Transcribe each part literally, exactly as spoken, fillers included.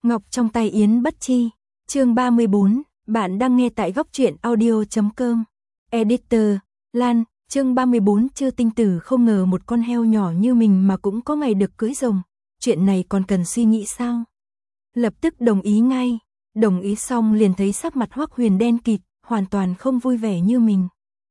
Ngọc trong tay Yến Bất Chi, chương ba mươi bốn, bạn đang nghe tại góc truyện audio chấm com. Editor, Lan, chương ba mươi bốn. Chư Tinh Tử không ngờ một con heo nhỏ như mình mà cũng có ngày được cưỡi rồng, chuyện này còn cần suy nghĩ sao? Lập tức đồng ý ngay, đồng ý xong liền thấy sắc mặt Hoắc Huyền đen kịt, hoàn toàn không vui vẻ như mình.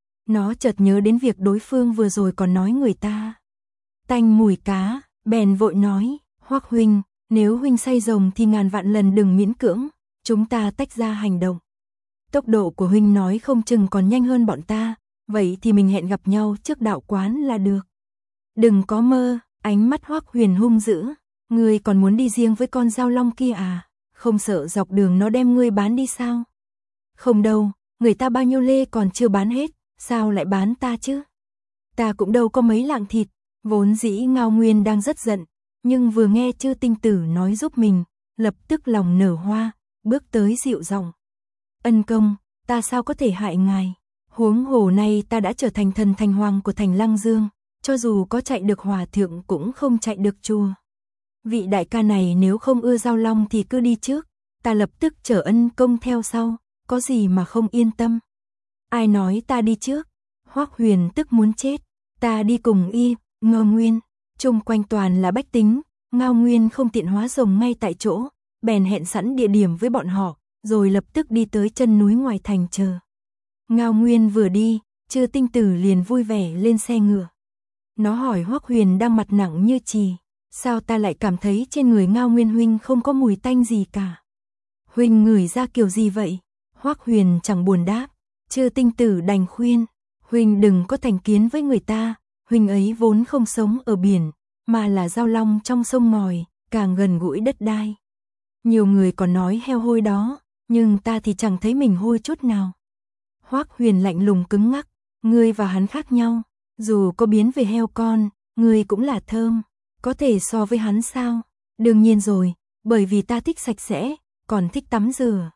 Nó chợt nhớ đến việc đối phương vừa rồi còn nói người ta tanh mùi cá, bèn vội nói, Hoắc huynh, nếu huynh say rồng thì ngàn vạn lần đừng miễn cưỡng, chúng ta tách ra hành động. Tốc độ của huynh nói không chừng còn nhanh hơn bọn ta, vậy thì mình hẹn gặp nhau trước đạo quán là được. Đừng có mơ, ánh mắt Hoắc Huyền hung dữ, ngươi còn muốn đi riêng với con dao long kia à, không sợ dọc đường nó đem ngươi bán đi sao? Không đâu, người ta bao nhiêu lê còn chưa bán hết, sao lại bán ta chứ? Ta cũng đâu có mấy lạng thịt. Vốn dĩ Ngao Nguyên đang rất giận, nhưng vừa nghe Chư Tinh Tử nói giúp mình, lập tức lòng nở hoa, bước tới dịu giọng. Ân công, ta sao có thể hại ngài? Huống hồ này ta đã trở thành thần thành hoàng của thành Lăng Dương, cho dù có chạy được hòa thượng cũng không chạy được chùa. Vị đại ca này nếu không ưa giao long thì cứ đi trước, ta lập tức chở ân công theo sau, có gì mà không yên tâm. Ai nói ta đi trước? Hoắc Huyền tức muốn chết, ta đi cùng y. Ngao Nguyên, chung quanh toàn là bách tính, Ngao Nguyên không tiện hóa rồng ngay tại chỗ, bèn hẹn sẵn địa điểm với bọn họ, rồi lập tức đi tới chân núi ngoài thành chờ. Ngao Nguyên vừa đi, Chư Tinh Tử liền vui vẻ lên xe ngựa. Nó hỏi Hoắc Huyền đang mặt nặng như chì, sao ta lại cảm thấy trên người Ngao Nguyên huynh không có mùi tanh gì cả? Huynh ngửi ra kiểu gì vậy? Hoắc Huyền chẳng buồn đáp, Chư Tinh Tử đành khuyên, huynh đừng có thành kiến với người ta. Huynh ấy vốn không sống ở biển, mà là giao long trong sông ngòi, càng gần gũi đất đai. Nhiều người còn nói heo hôi đó, nhưng ta thì chẳng thấy mình hôi chút nào. Hoắc Huyền lạnh lùng cứng ngắc, ngươi và hắn khác nhau, dù có biến về heo con, ngươi cũng là thơm, có thể so với hắn sao? Đương nhiên rồi, bởi vì ta thích sạch sẽ, còn thích tắm rửa.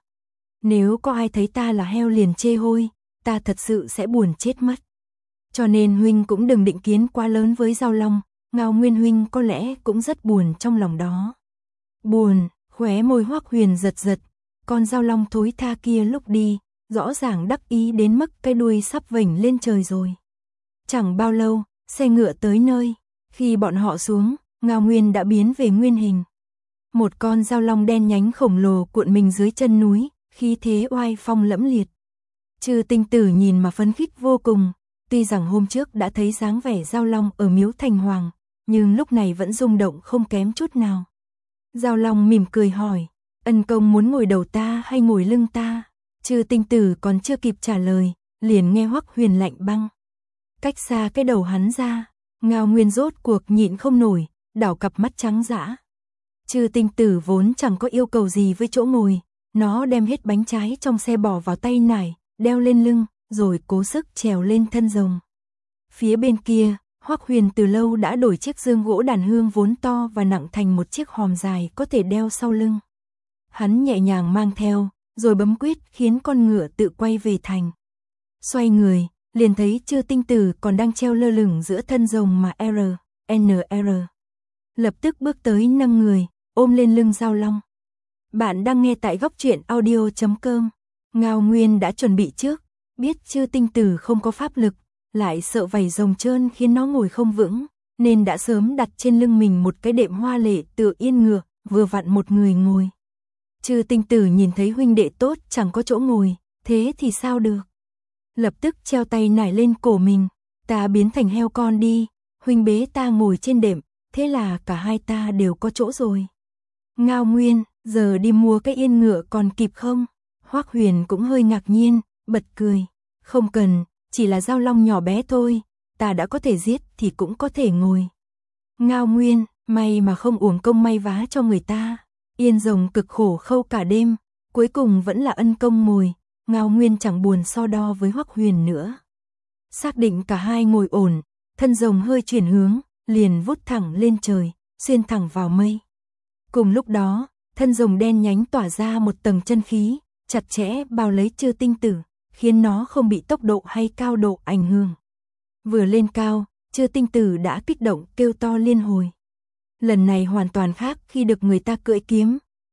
Nếu có ai thấy ta là heo liền chê hôi, ta thật sự sẽ buồn chết mất. Cho nên huynh cũng đừng định kiến quá lớn với giao long, Ngao Nguyên huynh có lẽ cũng rất buồn trong lòng đó. Buồn, khóe môi Hoắc Huyền giật giật, con giao long thối tha kia lúc đi, rõ ràng đắc ý đến mức cái đuôi sắp vểnh lên trời rồi. Chẳng bao lâu, xe ngựa tới nơi, khi bọn họ xuống, Ngao Nguyên đã biến về nguyên hình. Một con giao long đen nhánh khổng lồ cuộn mình dưới chân núi, khí thế oai phong lẫm liệt. Chư Tinh Tử nhìn mà phấn khích vô cùng. Tuy rằng hôm trước đã thấy dáng vẻ giao long ở miếu thành hoàng, nhưng lúc này vẫn rung động không kém chút nào. Giao long mỉm cười hỏi, ân công muốn ngồi đầu ta hay ngồi lưng ta? Chư Tinh Tử còn chưa kịp trả lời, liền nghe Hoắc Huyền lạnh băng. Cách xa cái đầu hắn ra, Ngao Nguyên rốt cuộc nhịn không nổi, đảo cặp mắt trắng dã. Chư Tinh Tử vốn chẳng có yêu cầu gì với chỗ ngồi, nó đem hết bánh trái trong xe bỏ vào tay nải, đeo lên lưng, rồi cố sức trèo lên thân rồng. Phía bên kia, Hoắc Huyền từ lâu đã đổi chiếc dương gỗ đàn hương vốn to và nặng thành một chiếc hòm dài có thể đeo sau lưng. Hắn nhẹ nhàng mang theo, rồi bấm quyết khiến con ngựa tự quay về thành. Xoay người, liền thấy Chư Tinh Tử còn đang treo lơ lửng giữa thân rồng mà R, N R. Lập tức bước tới nâng người, ôm lên lưng giao long. Bạn đang nghe tại góc truyện audio chấm com. Ngao Nguyên đã chuẩn bị trước. Biết Chư Tinh Tử không có pháp lực, lại sợ vảy rồng trơn khiến nó ngồi không vững, nên đã sớm đặt trên lưng mình một cái đệm hoa lệ tựa yên ngựa, vừa vặn một người ngồi. Chư Tinh Tử nhìn thấy huynh đệ tốt chẳng có chỗ ngồi, thế thì sao được? Lập tức treo tay nải lên cổ mình, ta biến thành heo con đi, huynh bế ta ngồi trên đệm, thế là cả hai ta đều có chỗ rồi. Ngao Nguyên, giờ đi mua cái yên ngựa còn kịp không? Hoắc Huyền cũng hơi ngạc nhiên, bật cười, không cần, chỉ là giao long nhỏ bé thôi, ta đã có thể giết thì cũng có thể ngồi. Ngao Nguyên, may mà không uổng công may vá cho người ta, yên rồng cực khổ khâu cả đêm, cuối cùng vẫn là ân công ngồi, Ngao Nguyên chẳng buồn so đo với Hoắc Huyền nữa. Xác định cả hai ngồi ổn, thân rồng hơi chuyển hướng, liền vút thẳng lên trời, xuyên thẳng vào mây. Cùng lúc đó, thân rồng đen nhánh tỏa ra một tầng chân khí, chặt chẽ bao lấy Chư Tinh Tử, khiến nó không bị tốc độ hay cao độ ảnh hưởng. Vừa lên cao, Chư Tinh Tử đã kích động kêu to liên hồi. Lần này hoàn toàn khác khi được người ta cưỡi kiếm,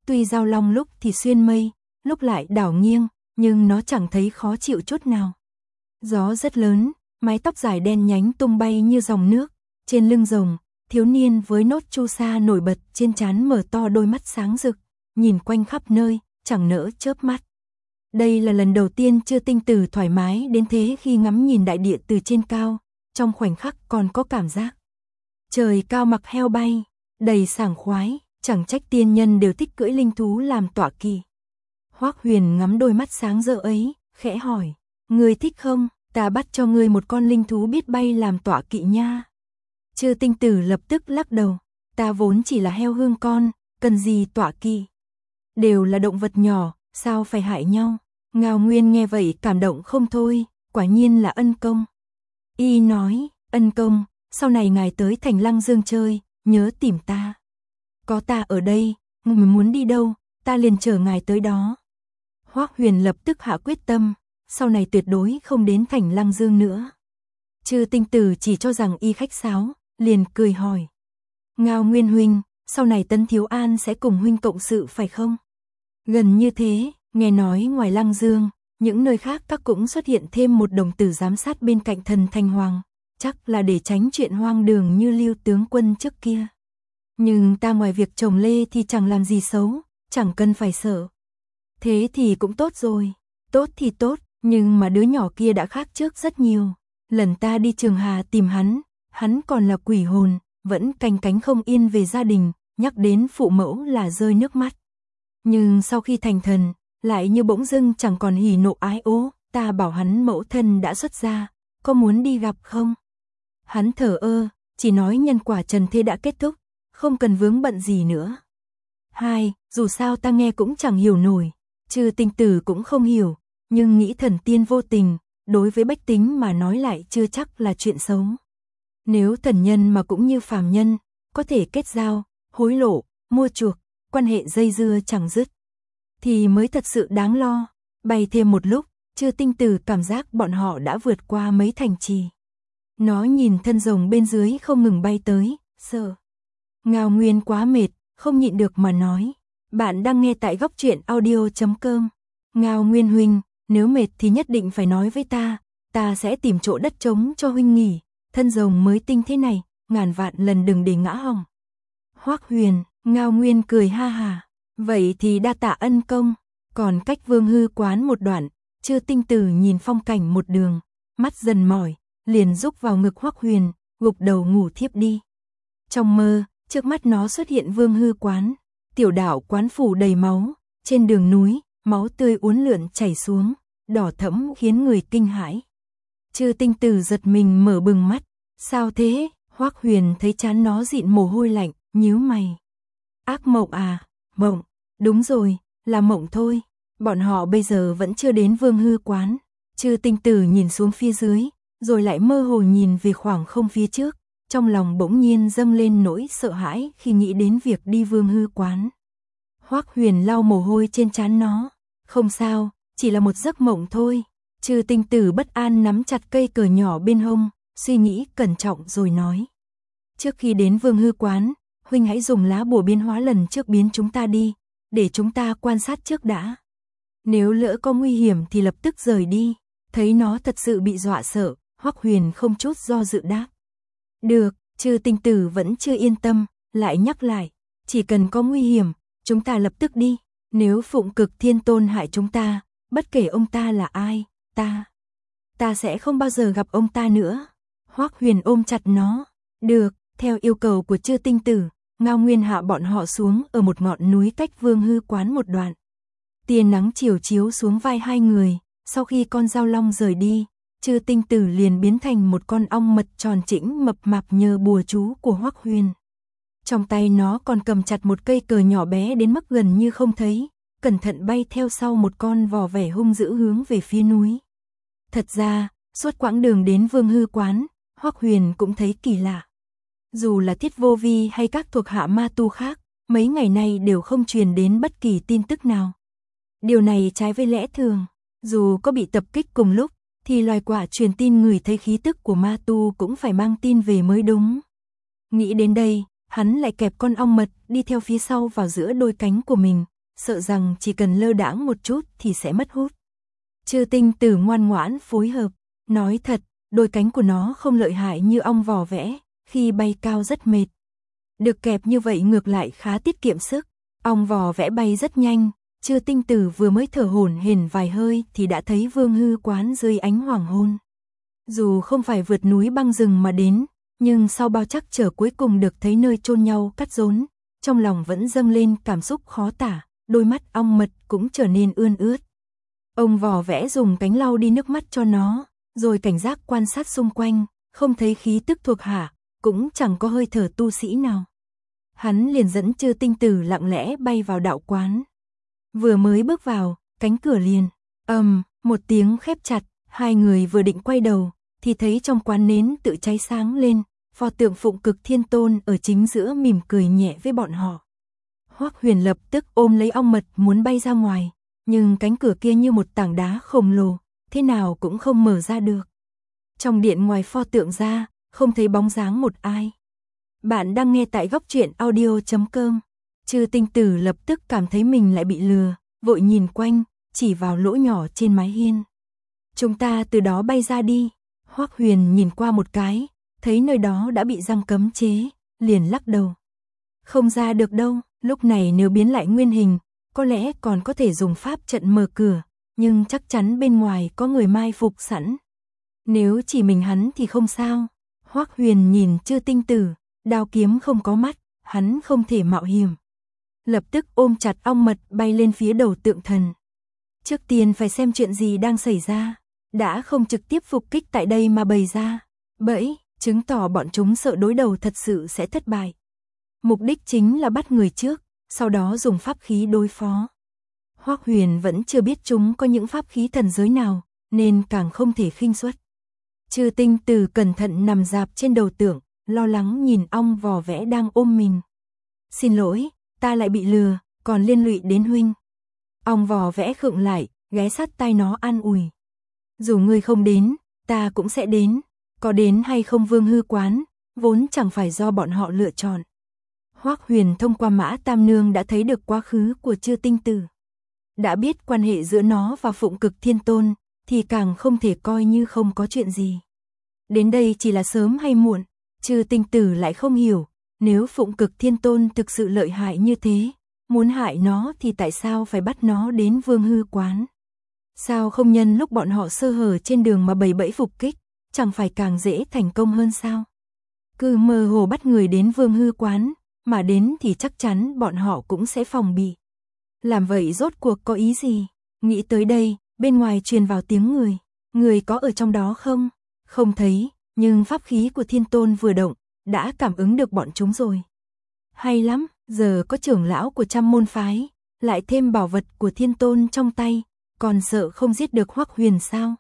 Tuy Giao Long lúc thì xuyên mây, lúc lại đảo nghiêng, nhưng nó chẳng thấy khó chịu chút nào. Gió rất lớn, mái tóc dài đen nhánh tung bay như dòng nước, trên lưng rồng, thiếu niên với nốt chu sa nổi bật trên trán mở to đôi mắt sáng rực, nhìn quanh khắp nơi, chẳng nỡ chớp mắt. Đây là lần đầu tiên Chư Tinh Tử thoải mái đến thế khi ngắm nhìn đại địa từ trên cao, trong khoảnh khắc còn có cảm giác trời cao mặc heo bay, đầy sảng khoái, chẳng trách tiên nhân đều thích cưỡi linh thú làm tọa kỵ. Hoắc Huyền ngắm đôi mắt sáng rỡ ấy, khẽ hỏi, ngươi thích không, ta bắt cho ngươi một con linh thú biết bay làm tọa kỵ nha. Chư Tinh Tử lập tức lắc đầu, ta vốn chỉ là heo hương con, cần gì tọa kỵ. Đều là động vật nhỏ, sao phải hại nhau. Ngao Nguyên nghe vậy cảm động không thôi, quả nhiên là ân công. Y nói, ân công, sau này ngài tới Thành Lăng Dương chơi, nhớ tìm ta. Có ta ở đây, ngài muốn đi đâu, ta liền chở ngài tới đó. Hoắc Huyền lập tức hạ quyết tâm, sau này tuyệt đối không đến Thành Lăng Dương nữa. Chư Tinh Tử chỉ cho rằng y khách sáo, liền cười hỏi. Ngao Nguyên huynh, sau này Tấn Thiếu An sẽ cùng huynh cộng sự phải không? Gần như thế, nghe nói ngoài Lăng Dương, những nơi khác các cũng xuất hiện thêm một đồng tử giám sát bên cạnh thần Thanh Hoàng, chắc là để tránh chuyện hoang đường như Lưu tướng quân trước kia. Nhưng ta ngoài việc trồng lê thì chẳng làm gì xấu, chẳng cần phải sợ. Thế thì cũng tốt rồi, tốt thì tốt, nhưng mà đứa nhỏ kia đã khác trước rất nhiều. Lần ta đi Trường Hà tìm hắn, hắn còn là quỷ hồn, vẫn canh cánh không yên về gia đình, nhắc đến phụ mẫu là rơi nước mắt. Nhưng sau khi thành thần, lại như bỗng dưng chẳng còn hỉ nộ ái ố, ta bảo hắn mẫu thân đã xuất gia, có muốn đi gặp không? Hắn thở ơ, chỉ nói nhân quả trần thế đã kết thúc, không cần vướng bận gì nữa. Hai, dù sao ta nghe cũng chẳng hiểu nổi, Chư Tinh Tử cũng không hiểu, nhưng nghĩ thần tiên vô tình, đối với bách tính mà nói lại chưa chắc là chuyện xấu. Nếu thần nhân mà cũng như phàm nhân, có thể kết giao, hối lộ, mua chuộc, quan hệ dây dưa chẳng dứt, thì mới thật sự đáng lo. Bay thêm một lúc, Chư Tinh Tử cảm giác bọn họ đã vượt qua mấy thành trì. Nó nhìn thân rồng bên dưới không ngừng bay tới, sợ. Ngao Nguyên quá mệt, không nhịn được mà nói. Bạn đang nghe tại góc truyện audio chấm com. Ngao Nguyên huynh, nếu mệt thì nhất định phải nói với ta, ta sẽ tìm chỗ đất trống cho huynh nghỉ. Thân rồng mới tinh thế này, ngàn vạn lần đừng để ngã hỏng. Hoắc Huyền, Ngao Nguyên cười ha hà. Vậy thì đa tạ ân công. Còn cách Vương Hư quán một đoạn, Chư Tinh Tử nhìn phong cảnh một đường, mắt dần mỏi, liền rúc vào ngực Hoắc Huyền, gục đầu ngủ thiếp đi. Trong mơ, trước mắt nó xuất hiện Vương Hư quán, tiểu đảo quán phủ đầy máu, trên đường núi, máu tươi uốn lượn chảy xuống, đỏ thẫm khiến người kinh hãi. Chư Tinh Tử giật mình mở bừng mắt, sao thế? Hoắc Huyền thấy trán nó dịn mồ hôi lạnh, nhíu mày. Ác mộng à? Mộng, đúng rồi, là mộng thôi. Bọn họ bây giờ vẫn chưa đến Vương Hư quán. Chư Tinh Tử nhìn xuống phía dưới, rồi lại mơ hồ nhìn về khoảng không phía trước, trong lòng bỗng nhiên dâng lên nỗi sợ hãi khi nghĩ đến việc đi Vương Hư quán. Hoắc Huyền lau mồ hôi trên trán nó, không sao, chỉ là một giấc mộng thôi. Chư Tinh Tử bất an nắm chặt cây cờ nhỏ bên hông, suy nghĩ cẩn trọng rồi nói. Trước khi đến Vương Hư quán, huynh hãy dùng lá bùa biến hóa lần trước biến chúng ta đi, để chúng ta quan sát trước đã. Nếu lỡ có nguy hiểm thì lập tức rời đi. Thấy nó thật sự bị dọa sợ, Hoắc Huyền không chút do dự đáp. Được, Chư Tinh Tử vẫn chưa yên tâm, lại nhắc lại, chỉ cần có nguy hiểm, chúng ta lập tức đi. Nếu Phụng Cực Thiên Tôn hại chúng ta, bất kể ông ta là ai, ta, ta sẽ không bao giờ gặp ông ta nữa. Hoắc Huyền ôm chặt nó. Được, theo yêu cầu của Chư Tinh Tử, Ngao Nguyên hạ bọn họ xuống ở một ngọn núi cách Vương Hư quán một đoạn. Tia nắng chiều chiếu xuống vai hai người, sau khi con Giao Long rời đi, Chư Tinh Tử liền biến thành một con ong mật tròn chỉnh mập mạp nhờ bùa chú của Hoắc Huyền. Trong tay nó còn cầm chặt một cây cờ nhỏ bé đến mức gần như không thấy, cẩn thận bay theo sau một con vò vẻ hung dữ hướng về phía núi. Thật ra, suốt quãng đường đến Vương Hư quán, Hoắc Huyền cũng thấy kỳ lạ. Dù là Thiết Vô Vi hay các thuộc hạ ma tu khác, mấy ngày nay đều không truyền đến bất kỳ tin tức nào. Điều này trái với lẽ thường, dù có bị tập kích cùng lúc, thì loài quạ truyền tin người thấy khí tức của ma tu cũng phải mang tin về mới đúng. Nghĩ đến đây, hắn lại kẹp con ong mật đi theo phía sau vào giữa đôi cánh của mình, sợ rằng chỉ cần lơ đãng một chút thì sẽ mất hút. Chư tinh tử ngoan ngoãn phối hợp, nói thật, đôi cánh của nó không lợi hại như ong vò vẽ, khi bay cao rất mệt. Được kẹp như vậy ngược lại khá tiết kiệm sức, ong vò vẽ bay rất nhanh, Chư tinh tử vừa mới thở hổn hển vài hơi thì đã thấy Vương Hư Quán dưới ánh hoàng hôn. Dù không phải vượt núi băng rừng mà đến, nhưng sau bao trắc trở cuối cùng được thấy nơi chôn nhau cắt rốn, trong lòng vẫn dâng lên cảm xúc khó tả, đôi mắt ong mật cũng trở nên ươn ướt. Ông vò vẽ dùng cánh lau đi nước mắt cho nó, rồi cảnh giác quan sát xung quanh, không thấy khí tức thuộc hạ, cũng chẳng có hơi thở tu sĩ nào. Hắn liền dẫn Chư tinh tử lặng lẽ bay vào đạo quán. Vừa mới bước vào, cánh cửa liền, ầm, một tiếng khép chặt, hai người vừa định quay đầu, thì thấy trong quán nến tự cháy sáng lên, pho tượng Phụng Cực Thiên Tôn ở chính giữa mỉm cười nhẹ với bọn họ. Hoắc Huyền lập tức ôm lấy ong mật muốn bay ra ngoài, nhưng cánh cửa kia như một tảng đá khổng lồ, thế nào cũng không mở ra được. Trong điện ngoài pho tượng ra, không thấy bóng dáng một ai. Bạn đang nghe tại góc truyện audio chấm com. Chư tinh tử lập tức cảm thấy mình lại bị lừa, vội nhìn quanh, chỉ vào lỗ nhỏ trên mái hiên. Chúng ta từ đó bay ra đi. Hoắc Huyền nhìn qua một cái, thấy nơi đó đã bị giăng cấm chế, liền lắc đầu. Không ra được đâu, lúc này nếu biến lại nguyên hình, có lẽ còn có thể dùng pháp trận mở cửa, nhưng chắc chắn bên ngoài có người mai phục sẵn. Nếu chỉ mình hắn thì không sao. Hoắc Huyền nhìn Chư tinh tử, đao kiếm không có mắt, hắn không thể mạo hiểm. Lập tức ôm chặt ong mật bay lên phía đầu tượng thần. Trước tiên phải xem chuyện gì đang xảy ra, đã không trực tiếp phục kích tại đây mà bày ra bẫy, chứng tỏ bọn chúng sợ đối đầu thật sự sẽ thất bại. Mục đích chính là bắt người trước, sau đó dùng pháp khí đối phó. Hoắc Huyền vẫn chưa biết chúng có những pháp khí thần giới nào, nên càng không thể khinh suất. Chư tinh tử cẩn thận nằm dạp trên đầu tượng, lo lắng nhìn ong vò vẽ đang ôm mình. Xin lỗi, ta lại bị lừa, còn liên lụy đến huynh. Ong vò vẽ khựng lại, ghé sát tai nó an ủi. Dù ngươi không đến, ta cũng sẽ đến, có đến hay không Vương Hư Quán, vốn chẳng phải do bọn họ lựa chọn. Hoắc Huyền thông qua Mã Tam Nương đã thấy được quá khứ của Chư tinh tử. Đã biết quan hệ giữa nó và Phụng Cực Thiên Tôn, thì càng không thể coi như không có chuyện gì. Đến đây chỉ là sớm hay muộn, Chư tinh tử lại không hiểu, nếu Phụng Cực Thiên Tôn thực sự lợi hại như thế, muốn hại nó thì tại sao phải bắt nó đến Vương Hư Quán? Sao không nhân lúc bọn họ sơ hở trên đường mà bày bẫy phục kích, chẳng phải càng dễ thành công hơn sao? Cứ mơ hồ bắt người đến Vương Hư Quán, mà đến thì chắc chắn bọn họ cũng sẽ phòng bị. Làm vậy rốt cuộc có ý gì? Nghĩ tới đây, bên ngoài truyền vào tiếng người. Người có ở trong đó không? Không thấy, nhưng pháp khí của Thiên Tôn vừa động, đã cảm ứng được bọn chúng rồi. Hay lắm, giờ có trưởng lão của trăm môn phái, lại thêm bảo vật của Thiên Tôn trong tay, còn sợ không giết được Hoắc Huyền sao?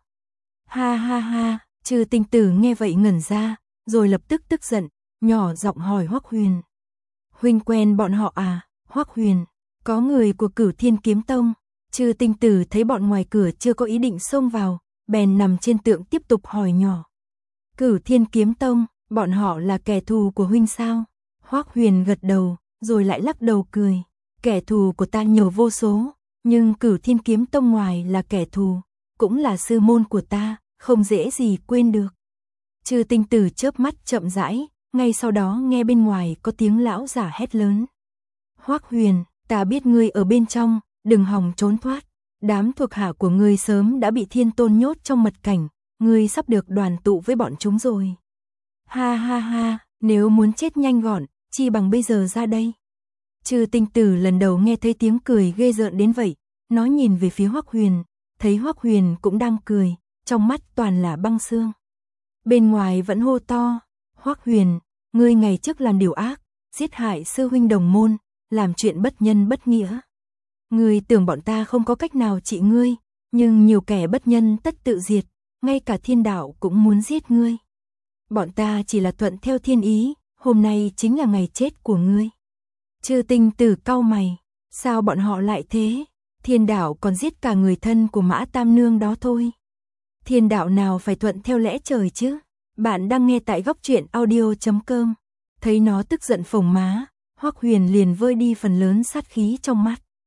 Ha ha ha, Chư tinh tử nghe vậy ngẩn ra, rồi lập tức tức giận, nhỏ giọng hỏi Hoắc Huyền. Huynh quen bọn họ à? Hoắc Huyền, có người của Cửu Thiên Kiếm Tông. Chư tinh tử thấy bọn ngoài cửa chưa có ý định xông vào, bèn nằm trên tượng tiếp tục hỏi nhỏ. Cửu Thiên Kiếm Tông, bọn họ là kẻ thù của huynh sao? Hoắc Huyền gật đầu, rồi lại lắc đầu cười. Kẻ thù của ta nhiều vô số, nhưng Cửu Thiên Kiếm Tông ngoài là kẻ thù, cũng là sư môn của ta, không dễ gì quên được. Chư tinh tử chớp mắt chậm rãi, ngay sau đó nghe bên ngoài có tiếng lão giả hét lớn. Hoắc Huyền, ta biết ngươi ở bên trong, đừng hòng trốn thoát. Đám thuộc hạ của ngươi sớm đã bị Thiên Tôn nhốt trong mật cảnh, ngươi sắp được đoàn tụ với bọn chúng rồi. Ha ha ha, nếu muốn chết nhanh gọn, chi bằng bây giờ ra đây. Chư tinh tử lần đầu nghe thấy tiếng cười ghê rợn đến vậy, nó nhìn về phía Hoắc Huyền, thấy Hoắc Huyền cũng đang cười, trong mắt toàn là băng xương. Bên ngoài vẫn hô to, Hoắc Huyền, ngươi ngày trước làm điều ác, giết hại sư huynh đồng môn, làm chuyện bất nhân bất nghĩa. Ngươi tưởng bọn ta không có cách nào trị ngươi, nhưng nhiều kẻ bất nhân tất tự diệt, ngay cả thiên đạo cũng muốn giết ngươi. Bọn ta chỉ là thuận theo thiên ý, hôm nay chính là ngày chết của ngươi. Chư tinh tử cau mày, sao bọn họ lại thế? Thiên đạo còn giết cả người thân của Mã Tam Nương đó thôi. Thiên đạo nào phải thuận theo lẽ trời chứ? Bạn đang nghe tại góc truyện audio chấm com. Thấy nó tức giận phồng má, Hoắc Huyền liền vơi đi phần lớn sát khí trong mắt.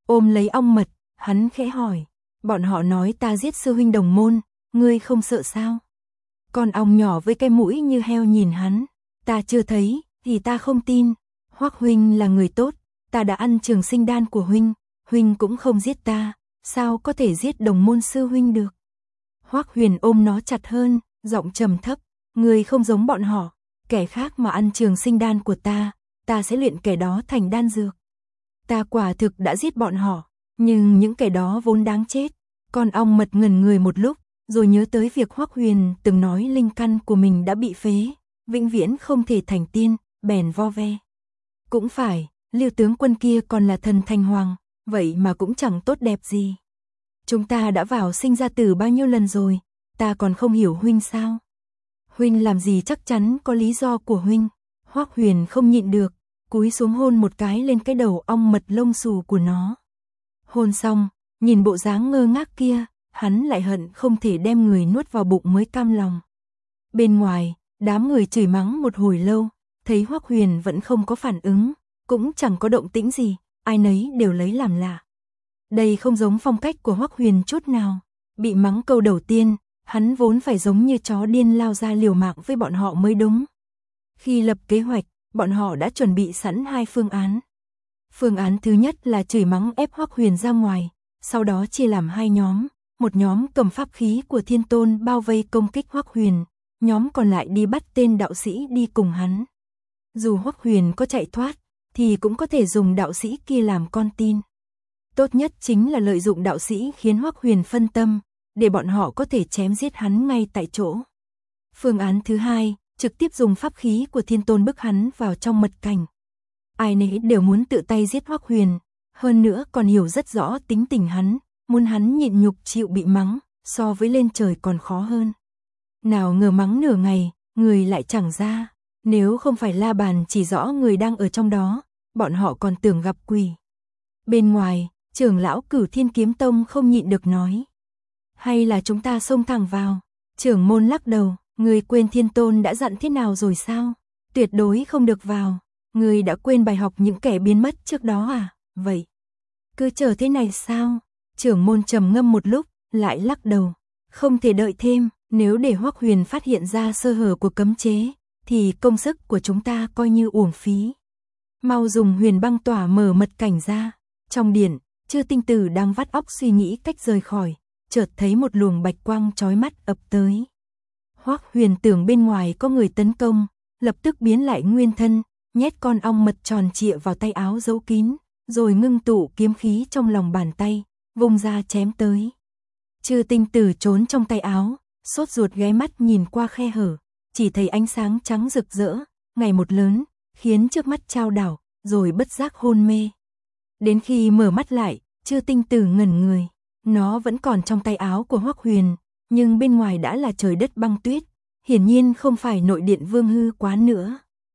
ôm lấy ong mật, hắn khẽ hỏi, bọn họ nói ta giết sư huynh đồng môn, ngươi không sợ sao? Con ong nhỏ với cái mũi như heo nhìn hắn, ta chưa thấy, thì ta không tin, Hoắc huynh là người tốt, ta đã ăn trường sinh đan của huynh, huynh cũng không giết ta, sao có thể giết đồng môn sư huynh được? Hoắc Huyền ôm nó chặt hơn, giọng trầm thấp, ngươi không giống bọn họ, kẻ khác mà ăn trường sinh đan của ta, ta sẽ luyện kẻ đó thành đan dược. Ta quả thực đã giết bọn họ, nhưng những kẻ đó vốn đáng chết. Con ong mật ngẩn người một lúc, rồi nhớ tới việc Hoắc Huyền từng nói linh căn của mình đã bị phế, vĩnh viễn không thể thành tiên, bèn vo ve. Cũng phải, Lưu tướng quân kia còn là thần thanh hoàng, vậy mà cũng chẳng tốt đẹp gì. Chúng ta đã vào sinh ra tử bao nhiêu lần rồi, ta còn không hiểu huynh sao? Huynh làm gì chắc chắn có lý do của huynh. Hoắc Huyền không nhịn được, cúi xuống hôn một cái lên cái đầu ong mật lông xù của nó. Hôn xong, nhìn bộ dáng ngơ ngác kia, hắn lại hận không thể đem người nuốt vào bụng mới cam lòng. Bên ngoài, đám người chửi mắng một hồi lâu, thấy Hoắc Huyền vẫn không có phản ứng, cũng chẳng có động tĩnh gì, ai nấy đều lấy làm lạ. Đây không giống phong cách của Hoắc Huyền chút nào. Bị mắng câu đầu tiên, hắn vốn phải giống như chó điên lao ra liều mạng với bọn họ mới đúng. Khi lập kế hoạch, bọn họ đã chuẩn bị sẵn hai phương án. Phương án thứ nhất là chửi mắng ép Hoắc Huyền ra ngoài, sau đó chia làm hai nhóm, một nhóm cầm pháp khí của Thiên Tôn bao vây công kích Hoắc Huyền, nhóm còn lại đi bắt tên đạo sĩ đi cùng hắn. Dù Hoắc Huyền có chạy thoát, thì cũng có thể dùng đạo sĩ kia làm con tin. Tốt nhất chính là lợi dụng đạo sĩ khiến Hoắc Huyền phân tâm, để bọn họ có thể chém giết hắn ngay tại chỗ. Phương án thứ hai, trực tiếp dùng pháp khí của Thiên Tôn bức hắn vào trong mật cảnh. Ai nấy đều muốn tự tay giết Hoắc Huyền, hơn nữa còn hiểu rất rõ tính tình hắn, muốn hắn nhịn nhục chịu bị mắng, so với lên trời còn khó hơn. Nào ngờ mắng nửa ngày, người lại chẳng ra, nếu không phải la bàn chỉ rõ người đang ở trong đó, bọn họ còn tưởng gặp quỷ. Bên ngoài, trưởng lão Cửu Thiên Kiếm Tông không nhịn được nói, hay là chúng ta xông thẳng vào? Trưởng môn lắc đầu, người quên Thiên Tôn đã dặn thế nào rồi sao? Tuyệt đối không được vào. Người đã quên bài học những kẻ biến mất trước đó à? Vậy, cứ chờ thế này sao? Trưởng môn trầm ngâm một lúc, lại lắc đầu, không thể đợi thêm, nếu để Hoắc Huyền phát hiện ra sơ hở của cấm chế, thì công sức của chúng ta coi như uổng phí. Mau dùng Huyền Băng Tỏa mở mật cảnh ra. Trong điện, Chư Tinh Tử đang vắt óc suy nghĩ cách rời khỏi, chợt thấy một luồng bạch quang chói mắt ập tới. Hoắc Huyền tưởng bên ngoài có người tấn công, lập tức biến lại nguyên thân, nhét con ong mật tròn trịa vào tay áo giấu kín, rồi ngưng tụ kiếm khí trong lòng bàn tay, vung ra chém tới. Chư Tinh Tử trốn trong tay áo, sốt ruột ghé mắt nhìn qua khe hở, chỉ thấy ánh sáng trắng rực rỡ, ngày một lớn, khiến trước mắt chao đảo, rồi bất giác hôn mê. Đến khi mở mắt lại, Chư Tinh Tử ngẩn người, nó vẫn còn trong tay áo của Hoắc Huyền, nhưng bên ngoài đã là trời đất băng tuyết, hiển nhiên không phải nội điện Vương Hư Quán nữa.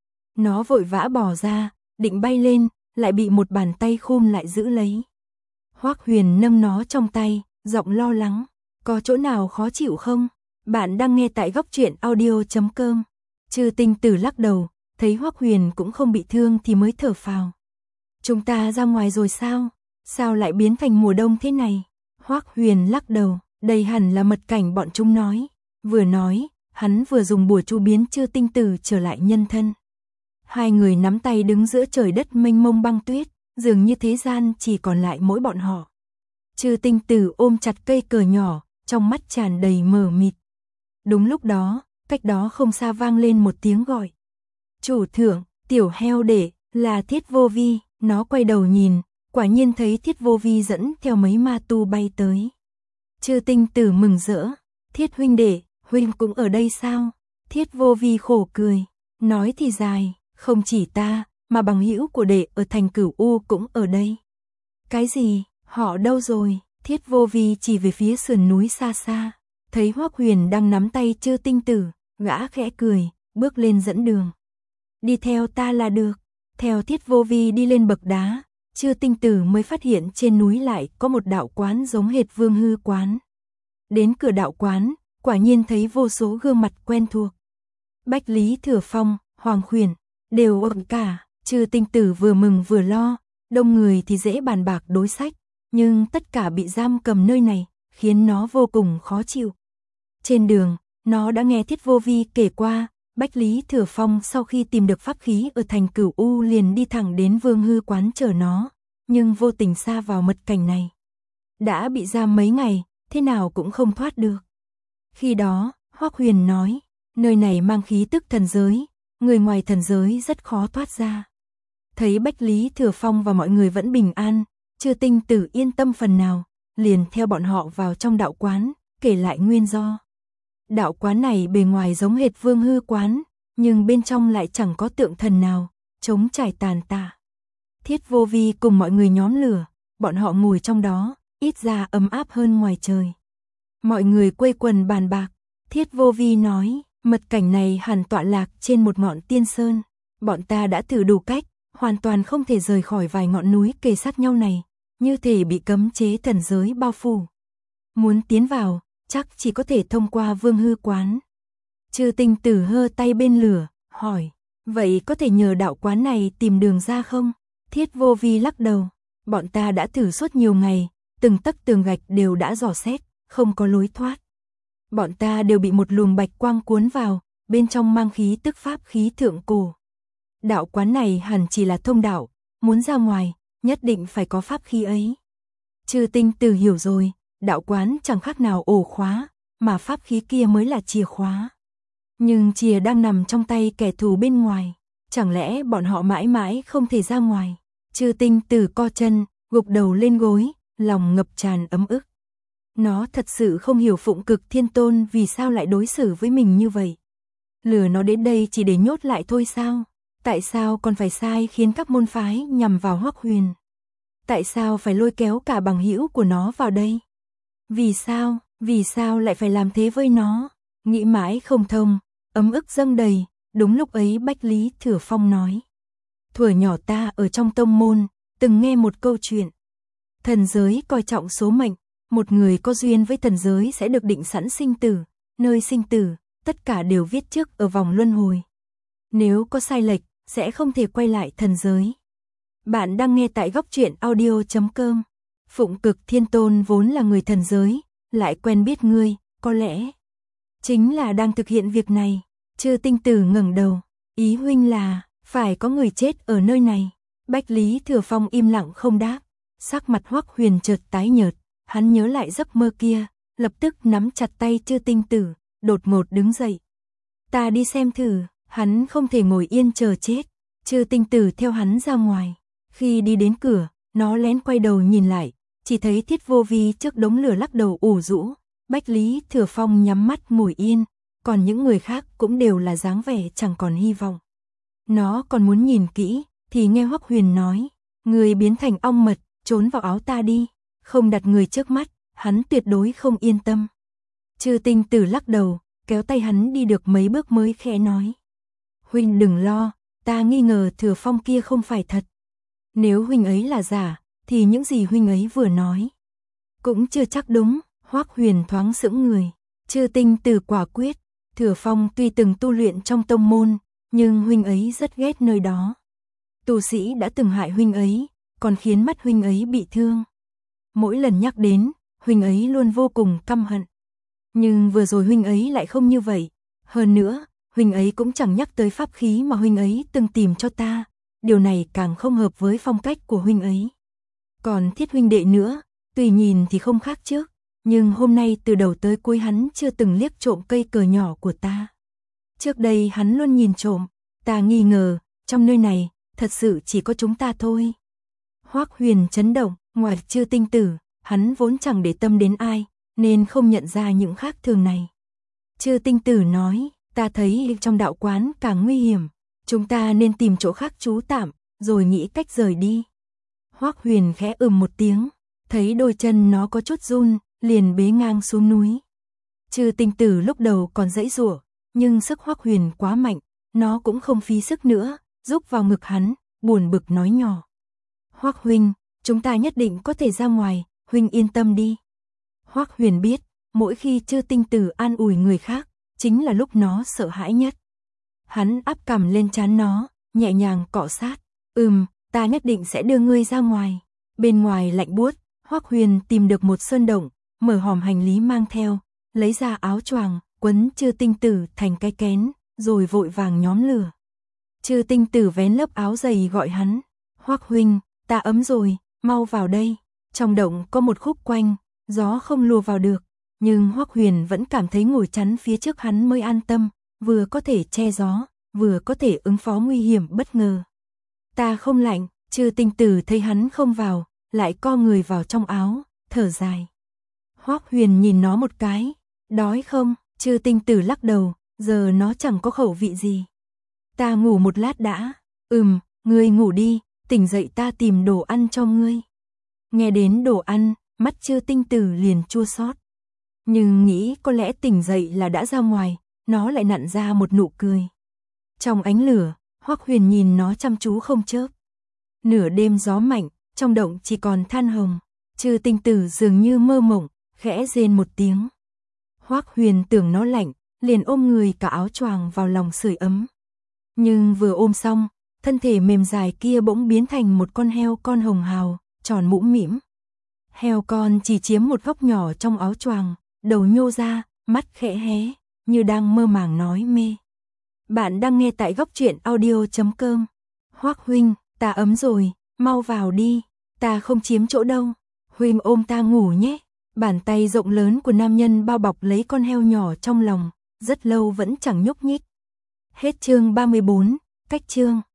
Nó vội vã bỏ ra, định bay lên, lại bị một bàn tay khum lại giữ lấy. Hoắc Huyền nâng nó trong tay, giọng lo lắng, có chỗ nào khó chịu không? Bạn đang nghe tại góc truyện audio chấm com. Chư Tinh Tử lắc đầu, thấy Hoắc Huyền cũng không bị thương thì mới thở phào. Chúng ta ra ngoài rồi sao? Sao lại biến thành mùa đông thế này? Hoắc Huyền lắc đầu, đây hẳn là mật cảnh bọn chúng nói. Vừa nói, hắn vừa dùng bùa chú biến Chư Tinh Tử trở lại nhân thân. Hai người nắm tay đứng giữa trời đất mênh mông băng tuyết, dường như thế gian chỉ còn lại mỗi bọn họ. Chư Tinh Tử ôm chặt cây cờ nhỏ, trong mắt tràn đầy mờ mịt. Đúng lúc đó, cách đó không xa vang lên một tiếng gọi. Chủ thượng, tiểu heo đệ, là Thiết Vô Vi. Nó quay đầu nhìn, quả nhiên thấy Thiết Vô Vi dẫn theo mấy ma tu bay tới. Chư Tinh Tử mừng rỡ, Thiết huynh đệ, huynh cũng ở đây sao? Thiết Vô Vi khổ cười, nói thì dài, không chỉ ta, mà bằng hữu của đệ ở thành Cửu U cũng ở đây. Cái gì, họ đâu rồi? Thiết Vô Vi chỉ về phía sườn núi xa xa, thấy Hoắc Huyền đang nắm tay Chư Tinh Tử, gã khẽ cười, bước lên dẫn đường. Đi theo ta là được. Theo Thiết Vô Vi đi lên bậc đá, Chư Tinh Tử mới phát hiện trên núi lại có một đạo quán giống hệt Vương Hư Quán. Đến cửa đạo quán, quả nhiên thấy vô số gương mặt quen thuộc. Bách Lý Thừa Phong, Hoàng Khuyển, đều ở cả. Chư Tinh Tử vừa mừng vừa lo, đông người thì dễ bàn bạc đối sách, nhưng tất cả bị giam cầm nơi này, khiến nó vô cùng khó chịu. Trên đường, nó đã nghe Thiết Vô Vi kể qua, Bách Lý Thừa Phong sau khi tìm được pháp khí ở thành Cửu U liền đi thẳng đến Vương Hư quán chờ nó, nhưng vô tình sa vào mật cảnh này. Đã bị giam mấy ngày, thế nào cũng không thoát được. Khi đó, Hoắc Huyền nói, nơi này mang khí tức thần giới, người ngoài thần giới rất khó thoát ra. Thấy Bách Lý Thừa Phong và mọi người vẫn bình an, Chư Tinh Tử yên tâm phần nào, liền theo bọn họ vào trong đạo quán, kể lại nguyên do. Đạo quán này bề ngoài giống hệt Vương Hư quán, nhưng bên trong lại chẳng có tượng thần nào, trống trải tàn tạ. Thiết Vô Vi cùng mọi người nhóm lửa, bọn họ ngồi trong đó, ít ra ấm áp hơn ngoài trời. Mọi người quây quần bàn bạc, Thiết Vô Vi nói, mật cảnh này hẳn tọa lạc trên một ngọn tiên sơn. Bọn ta đã thử đủ cách, hoàn toàn không thể rời khỏi vài ngọn núi kề sát nhau này, như thể bị cấm chế thần giới bao phủ. Muốn tiến vào, chắc chỉ có thể thông qua Vương Hư quán. Chư Tinh Tử hơ tay bên lửa, hỏi, vậy có thể nhờ đạo quán này tìm đường ra không? Thiết Vô Vi lắc đầu, bọn ta đã thử suốt nhiều ngày, từng tấc tường gạch đều đã dò xét, không có lối thoát. Bọn ta đều bị một luồng bạch quang cuốn vào, bên trong mang khí tức pháp khí thượng cổ. Đạo quán này hẳn chỉ là thông đạo, muốn ra ngoài, nhất định phải có pháp khí ấy. Chư Tinh Tử hiểu rồi, đạo quán chẳng khác nào ổ khóa, mà pháp khí kia mới là chìa khóa. Nhưng chìa đang nằm trong tay kẻ thù bên ngoài, chẳng lẽ bọn họ mãi mãi không thể ra ngoài? Chư Tinh Tử co chân, gục đầu lên gối, lòng ngập tràn ấm ức. Nó thật sự không hiểu Phụng Cực Thiên Tôn vì sao lại đối xử với mình như vậy. Lừa nó đến đây chỉ để nhốt lại thôi sao? Tại sao còn phải sai khiến các môn phái nhằm vào Hoắc Huyền? Tại sao phải lôi kéo cả bằng hữu của nó vào đây? Vì sao, vì sao lại phải làm thế với nó? Nghĩ mãi không thông, ấm ức dâng đầy, đúng lúc ấy Bách Lý Thừa Phong nói. Thuở nhỏ ta ở trong tông môn, từng nghe một câu chuyện. Thần giới coi trọng số mệnh, một người có duyên với thần giới sẽ được định sẵn sinh tử, nơi sinh tử, tất cả đều viết trước ở vòng luân hồi. Nếu có sai lệch, sẽ không thể quay lại thần giới. Bạn đang nghe tại góc truyện audio chấm com. Phụng Cực Thiên Tôn vốn là người thần giới, lại quen biết ngươi, có lẽ chính là đang thực hiện việc này. Chư Tinh Tử ngẩng đầu, ý huynh là phải có người chết ở nơi này. Bách Lý Thừa Phong im lặng không đáp, sắc mặt Hoắc Huyền chợt tái nhợt, hắn nhớ lại giấc mơ kia, lập tức nắm chặt tay Chư Tinh Tử, đột ngột đứng dậy. Ta đi xem thử. Hắn không thể ngồi yên chờ chết. Chư Tinh Tử theo hắn ra ngoài. Khi đi đến cửa, nó lén quay đầu nhìn lại, chỉ thấy Thiết Vô Vi trước đống lửa lắc đầu ủ rũ. Bách Lý Thừa Phong nhắm mắt ngồi yên, còn những người khác cũng đều là dáng vẻ chẳng còn hy vọng. Nó còn muốn nhìn kỹ, thì nghe Hoắc Huyền nói, người biến thành ong mật, trốn vào áo ta đi. Không đặt người trước mắt, hắn tuyệt đối không yên tâm. Chư Tinh Tử lắc đầu, kéo tay hắn đi được mấy bước mới khẽ nói. Huynh đừng lo, ta nghi ngờ Thừa Phong kia không phải thật. Nếu huynh ấy là giả, thì những gì huynh ấy vừa nói cũng chưa chắc đúng. Hoắc Huyền thoáng sững người. Chư Tinh Tử quả quyết, Thừa Phong tuy từng tu luyện trong tông môn, nhưng huynh ấy rất ghét nơi đó. Tu sĩ đã từng hại huynh ấy, còn khiến mắt huynh ấy bị thương. Mỗi lần nhắc đến, huynh ấy luôn vô cùng căm hận. Nhưng vừa rồi huynh ấy lại không như vậy. Hơn nữa, huynh ấy cũng chẳng nhắc tới pháp khí mà huynh ấy từng tìm cho ta. Điều này càng không hợp với phong cách của huynh ấy. Còn Thiết huynh đệ nữa, tuy nhìn thì không khác trước, nhưng hôm nay từ đầu tới cuối hắn chưa từng liếc trộm cây cờ nhỏ của ta. Trước đây hắn luôn nhìn trộm, ta nghi ngờ, trong nơi này, thật sự chỉ có chúng ta thôi. Hoắc Huyền chấn động, ngoài Chư Tinh Tử, hắn vốn chẳng để tâm đến ai, nên không nhận ra những khác thường này. Chư Tinh Tử nói, ta thấy trong đạo quán càng nguy hiểm, chúng ta nên tìm chỗ khác trú tạm, rồi nghĩ cách rời đi. Hoắc Huyền khẽ ừm một tiếng, thấy đôi chân nó có chút run, liền bế ngang xuống núi. Chư Tinh Tử lúc đầu còn giãy giụa, nhưng sức Hoắc Huyền quá mạnh, nó cũng không phí sức nữa, rúc vào ngực hắn, buồn bực nói nhỏ. Hoắc huynh, chúng ta nhất định có thể ra ngoài, huynh yên tâm đi. Hoắc Huyền biết, mỗi khi Chư Tinh Tử an ủi người khác, chính là lúc nó sợ hãi nhất. Hắn áp cằm lên trán nó, nhẹ nhàng cọ sát. Ừm, ta nhất định sẽ đưa ngươi ra ngoài. Bên ngoài lạnh buốt, Hoắc Huyền tìm được một sơn động, mở hòm hành lý mang theo, lấy ra áo choàng, quấn Chư Tinh Tử thành cái kén, rồi vội vàng nhóm lửa. Chư Tinh Tử vén lớp áo dày gọi hắn, Hoắc huynh, ta ấm rồi, mau vào đây. Trong động có một khúc quanh, gió không lùa vào được, nhưng Hoắc Huyền vẫn cảm thấy ngồi chắn phía trước hắn mới an tâm, vừa có thể che gió, vừa có thể ứng phó nguy hiểm bất ngờ. Ta không lạnh, Chư Tinh Tử thấy hắn không vào, lại co người vào trong áo, thở dài. Hoắc Huyền nhìn nó một cái, đói không? Chư Tinh Tử lắc đầu, giờ nó chẳng có khẩu vị gì. Ta ngủ một lát đã. Ừm, ngươi ngủ đi, tỉnh dậy ta tìm đồ ăn cho ngươi. Nghe đến đồ ăn, mắt Chư Tinh Tử liền chua xót. Nhưng nghĩ có lẽ tỉnh dậy là đã ra ngoài, nó lại nặn ra một nụ cười. Trong ánh lửa, Hoắc Huyền nhìn nó chăm chú không chớp. Nửa đêm gió mạnh, trong động chỉ còn than hồng. Chư Tinh Tử dường như mơ mộng, khẽ rên một tiếng. Hoắc Huyền tưởng nó lạnh, liền ôm người cả áo choàng vào lòng sưởi ấm. Nhưng vừa ôm xong, thân thể mềm dài kia bỗng biến thành một con heo con hồng hào, tròn mũm mĩm. Heo con chỉ chiếm một góc nhỏ trong áo choàng, đầu nhô ra, mắt khẽ hé, như đang mơ màng nói mê. Bạn đang nghe tại góc truyện audio chấm com. Hoắc huynh, ta ấm rồi, mau vào đi, ta không chiếm chỗ đâu. Huynh ôm ta ngủ nhé. Bàn tay rộng lớn của nam nhân bao bọc lấy con heo nhỏ trong lòng, rất lâu vẫn chẳng nhúc nhích. Hết chương ba mươi bốn, cách chương.